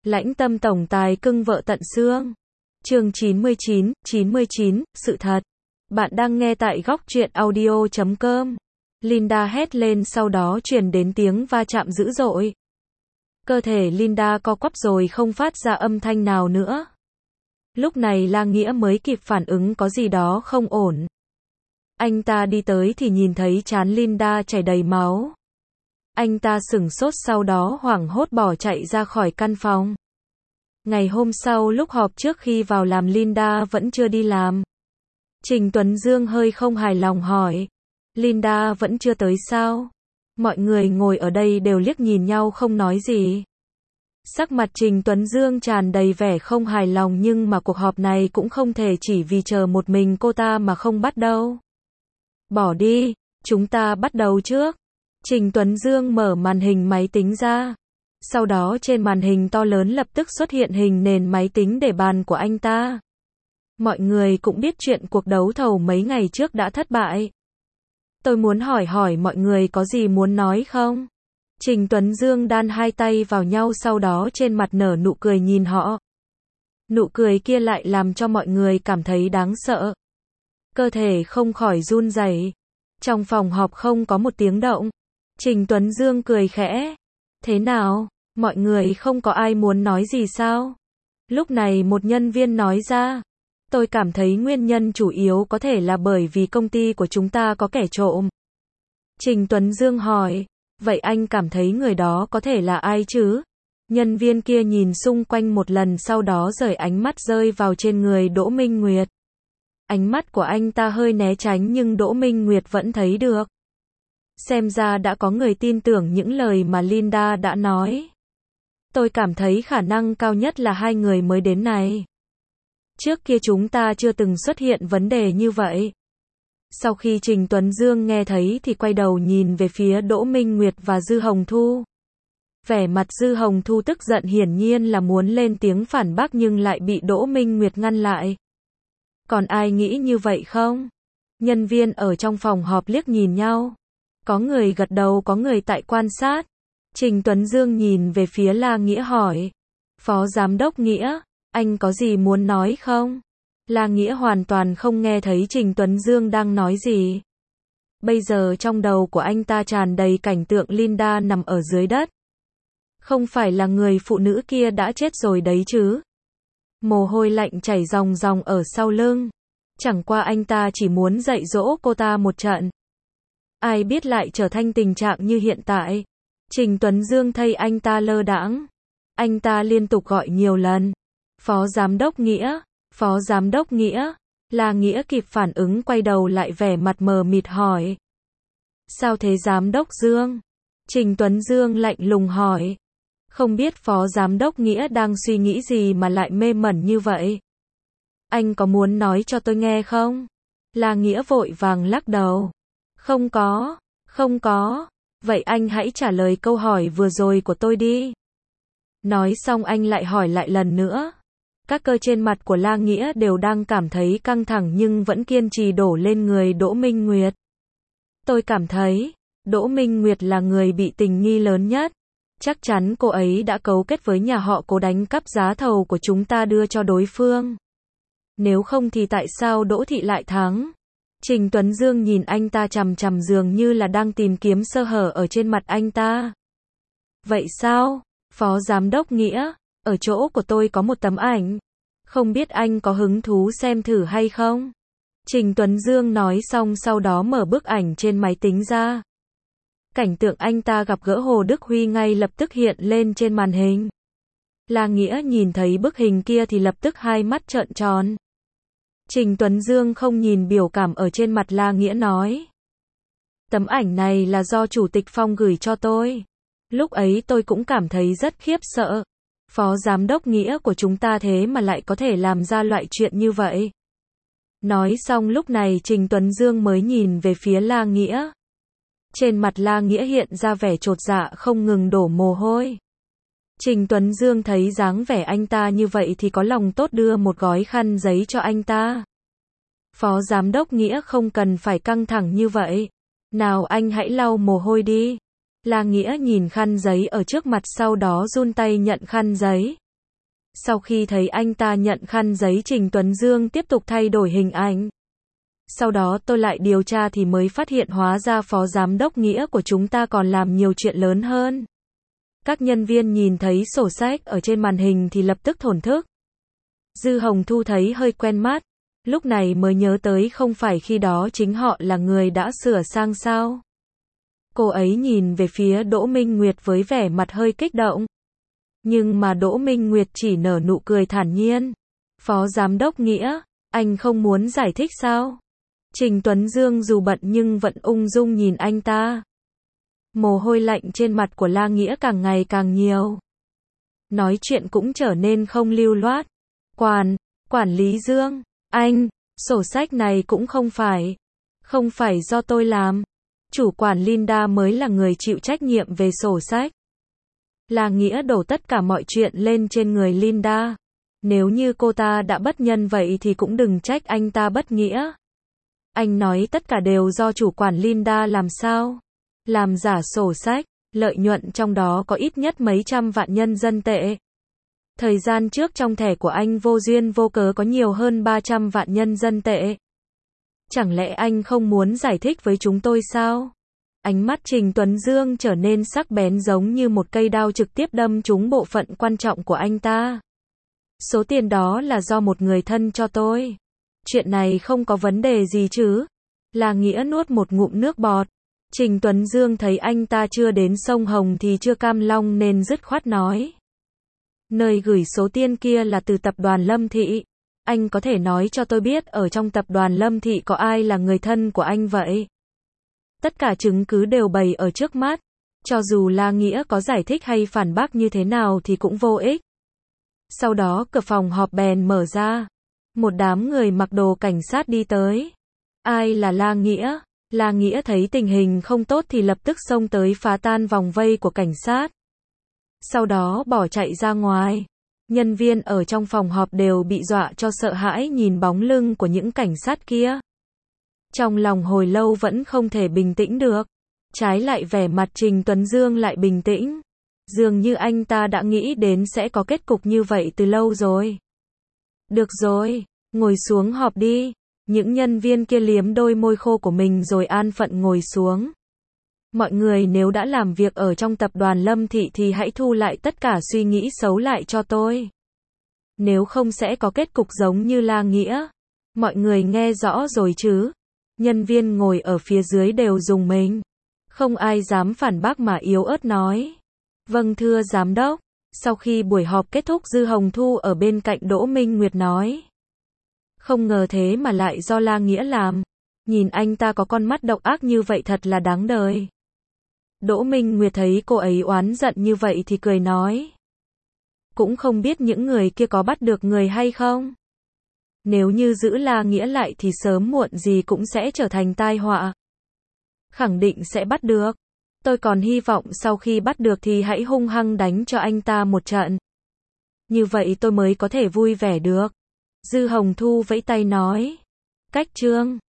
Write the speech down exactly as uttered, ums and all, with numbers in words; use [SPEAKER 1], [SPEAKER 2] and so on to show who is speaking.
[SPEAKER 1] Lãnh tâm tổng tài cưng vợ tận xương. Chương chín mươi chín, chín mươi chín, sự thật. Bạn đang nghe tại góc truyện audio chấm com. Linda hét lên, sau đó truyền đến tiếng va chạm dữ dội. Cơ thể Linda co quắp rồi không phát ra âm thanh nào nữa. Lúc này La Nghĩa mới kịp phản ứng có gì đó không ổn. Anh ta đi tới thì nhìn thấy trán Linda chảy đầy máu. Anh ta sửng sốt, sau đó hoảng hốt bỏ chạy ra khỏi căn phòng. Ngày hôm sau lúc họp trước khi vào làm, Linda vẫn chưa đi làm. Trình Tuấn Dương hơi không hài lòng hỏi. Linda vẫn chưa tới sao? Mọi người ngồi ở đây đều liếc nhìn nhau không nói gì. Sắc mặt Trình Tuấn Dương tràn đầy vẻ không hài lòng, nhưng mà cuộc họp này cũng không thể chỉ vì chờ một mình cô ta mà không bắt đâu. Bỏ đi, chúng ta bắt đầu trước. Trình Tuấn Dương mở màn hình máy tính ra. Sau đó trên màn hình to lớn lập tức xuất hiện hình nền máy tính để bàn của anh ta. Mọi người cũng biết chuyện cuộc đấu thầu mấy ngày trước đã thất bại. Tôi muốn hỏi hỏi mọi người có gì muốn nói không? Trình Tuấn Dương đan hai tay vào nhau, sau đó trên mặt nở nụ cười nhìn họ. Nụ cười kia lại làm cho mọi người cảm thấy đáng sợ. Cơ thể không khỏi run rẩy. Trong phòng họp không có một tiếng động. Trình Tuấn Dương cười khẽ. Thế nào, mọi người không có ai muốn nói gì sao? Lúc này một nhân viên nói ra. Tôi cảm thấy nguyên nhân chủ yếu có thể là bởi vì công ty của chúng ta có kẻ trộm. Trình Tuấn Dương hỏi. Vậy anh cảm thấy người đó có thể là ai chứ? Nhân viên kia nhìn xung quanh một lần, sau đó rời ánh mắt rơi vào trên người Đỗ Minh Nguyệt. Ánh mắt của anh ta hơi né tránh nhưng Đỗ Minh Nguyệt vẫn thấy được. Xem ra đã có người tin tưởng những lời mà Linda đã nói. Tôi cảm thấy khả năng cao nhất là hai người mới đến này. Trước kia chúng ta chưa từng xuất hiện vấn đề như vậy. Sau khi Trình Tuấn Dương nghe thấy thì quay đầu nhìn về phía Đỗ Minh Nguyệt và Dư Hồng Thu. Vẻ mặt Dư Hồng Thu tức giận, hiển nhiên là muốn lên tiếng phản bác nhưng lại bị Đỗ Minh Nguyệt ngăn lại. Còn ai nghĩ như vậy không? Nhân viên ở trong phòng họp liếc nhìn nhau. Có người gật đầu, có người tại quan sát. Trình Tuấn Dương nhìn về phía La Nghĩa hỏi. Phó Giám đốc Nghĩa, anh có gì muốn nói không? La Nghĩa hoàn toàn không nghe thấy Trình Tuấn Dương đang nói gì. Bây giờ trong đầu của anh ta tràn đầy cảnh tượng Linda nằm ở dưới đất. Không phải là người phụ nữ kia đã chết rồi đấy chứ? Mồ hôi lạnh chảy ròng ròng ở sau lưng. Chẳng qua anh ta chỉ muốn dạy dỗ cô ta một trận. Ai biết lại trở thành tình trạng như hiện tại. Trình Tuấn Dương thay anh ta lơ đãng. Anh ta liên tục gọi nhiều lần. Phó Giám đốc Nghĩa, Phó Giám đốc Nghĩa. La Nghĩa kịp phản ứng, quay đầu lại vẻ mặt mờ mịt hỏi. Sao thế Giám đốc Dương? Trình Tuấn Dương lạnh lùng hỏi. Không biết Phó Giám đốc Nghĩa đang suy nghĩ gì mà lại mê mẩn như vậy? Anh có muốn nói cho tôi nghe không? La Nghĩa vội vàng lắc đầu. Không có, không có. Vậy anh hãy trả lời câu hỏi vừa rồi của tôi đi. Nói xong anh lại hỏi lại lần nữa. Các cơ trên mặt của La Nghĩa đều đang cảm thấy căng thẳng nhưng vẫn kiên trì đổ lên người Đỗ Minh Nguyệt. Tôi cảm thấy, Đỗ Minh Nguyệt là người bị tình nghi lớn nhất. Chắc chắn cô ấy đã cấu kết với nhà họ Cố đánh cắp giá thầu của chúng ta đưa cho đối phương. Nếu không thì tại sao Đỗ Thị lại thắng? Trình Tuấn Dương nhìn anh ta chằm chằm, dường như là đang tìm kiếm sơ hở ở trên mặt anh ta. Vậy sao? Phó Giám đốc Nghĩa, ở chỗ của tôi có một tấm ảnh. Không biết anh có hứng thú xem thử hay không? Trình Tuấn Dương nói xong sau đó mở bức ảnh trên máy tính ra. Cảnh tượng anh ta gặp gỡ Hồ Đức Huy ngay lập tức hiện lên trên màn hình. La Nghĩa nhìn thấy bức hình kia thì lập tức hai mắt trợn tròn. Trình Tuấn Dương không nhìn biểu cảm ở trên mặt La Nghĩa nói. Tấm ảnh này là do Chủ tịch Phong gửi cho tôi. Lúc ấy tôi cũng cảm thấy rất khiếp sợ. Phó Giám đốc Nghĩa của chúng ta thế mà lại có thể làm ra loại chuyện như vậy. Nói xong lúc này Trình Tuấn Dương mới nhìn về phía La Nghĩa. Trên mặt La Nghĩa hiện ra vẻ chột dạ, không ngừng đổ mồ hôi. Trình Tuấn Dương thấy dáng vẻ anh ta như vậy thì có lòng tốt đưa một gói khăn giấy cho anh ta. Phó Giám đốc Nghĩa không cần phải căng thẳng như vậy. Nào anh hãy lau mồ hôi đi. La Nghĩa nhìn khăn giấy ở trước mặt, sau đó run tay nhận khăn giấy. Sau khi thấy anh ta nhận khăn giấy, Trình Tuấn Dương tiếp tục thay đổi hình ảnh. Sau đó tôi lại điều tra thì mới phát hiện hóa ra phó giám đốc Nghĩa của chúng ta còn làm nhiều chuyện lớn hơn. Các nhân viên nhìn thấy sổ sách ở trên màn hình thì lập tức thổn thức. Dư Hồng Thu thấy hơi quen mắt, lúc này mới nhớ tới không phải khi đó chính họ là người đã sửa sang sao. Cô ấy nhìn về phía Đỗ Minh Nguyệt với vẻ mặt hơi kích động. Nhưng mà Đỗ Minh Nguyệt chỉ nở nụ cười thản nhiên. Phó giám đốc Nghĩa, anh không muốn giải thích sao? Trình Tuấn Dương dù bận nhưng vẫn ung dung nhìn anh ta. Mồ hôi lạnh trên mặt của La Nghĩa càng ngày càng nhiều. Nói chuyện cũng trở nên không lưu loát. Quản, quản lý Dương, anh, sổ sách này cũng không phải. Không phải do tôi làm. Chủ quản Linda mới là người chịu trách nhiệm về sổ sách. La Nghĩa đổ tất cả mọi chuyện lên trên người Linda. Nếu như cô ta đã bất nhân vậy thì cũng đừng trách anh ta bất nghĩa. Anh nói tất cả đều do chủ quản Linda làm sao? Làm giả sổ sách, lợi nhuận trong đó có ít nhất mấy trăm vạn nhân dân tệ. Thời gian trước trong thẻ của anh vô duyên vô cớ có nhiều hơn ba trăm vạn nhân dân tệ. Chẳng lẽ anh không muốn giải thích với chúng tôi sao? Ánh mắt Trình Tuấn Dương trở nên sắc bén giống như một cây đao trực tiếp đâm trúng bộ phận quan trọng của anh ta. Số tiền đó là do một người thân cho tôi. Chuyện này không có vấn đề gì chứ? La Nghĩa nuốt một ngụm nước bọt. Trình Tuấn Dương thấy anh ta chưa đến sông Hồng thì chưa cam lòng nên dứt khoát nói. Nơi gửi số tiền kia là từ tập đoàn Lâm Thị. Anh có thể nói cho tôi biết ở trong tập đoàn Lâm Thị có ai là người thân của anh vậy? Tất cả chứng cứ đều bày ở trước mắt. Cho dù La Nghĩa có giải thích hay phản bác như thế nào thì cũng vô ích. Sau đó cửa phòng họp bèn mở ra. Một đám người mặc đồ cảnh sát đi tới. Ai là La Nghĩa? La Nghĩa thấy tình hình không tốt thì lập tức xông tới phá tan vòng vây của cảnh sát. Sau đó bỏ chạy ra ngoài. Nhân viên ở trong phòng họp đều bị dọa cho sợ hãi nhìn bóng lưng của những cảnh sát kia. Trong lòng hồi lâu vẫn không thể bình tĩnh được. Trái lại vẻ mặt Trình Tuấn Dương lại bình tĩnh. Dường như anh ta đã nghĩ đến sẽ có kết cục như vậy từ lâu rồi. Được rồi, ngồi xuống họp đi. Những nhân viên kia liếm đôi môi khô của mình rồi an phận ngồi xuống. Mọi người nếu đã làm việc ở trong tập đoàn Lâm Thị thì hãy thu lại tất cả suy nghĩ xấu lại cho tôi. Nếu không sẽ có kết cục giống như La Nghĩa. Mọi người nghe rõ rồi chứ? Nhân viên ngồi ở phía dưới đều rùng mình. Không ai dám phản bác mà yếu ớt nói. Vâng thưa giám đốc. Sau khi buổi họp kết thúc, Dư Hồng Thu ở bên cạnh Đỗ Minh Nguyệt nói. Không ngờ thế mà lại do La Nghĩa làm. Nhìn anh ta có con mắt độc ác như vậy thật là đáng đời. Đỗ Minh Nguyệt thấy cô ấy oán giận như vậy thì cười nói. Cũng không biết những người kia có bắt được người hay không. Nếu như giữ La Nghĩa lại thì sớm muộn gì cũng sẽ trở thành tai họa. Khẳng định sẽ bắt được. Tôi còn hy vọng sau khi bắt được thì hãy hung hăng đánh cho anh ta một trận. Như vậy tôi mới có thể vui vẻ được. Dư Hồng Thu vẫy tay nói. Cách trương.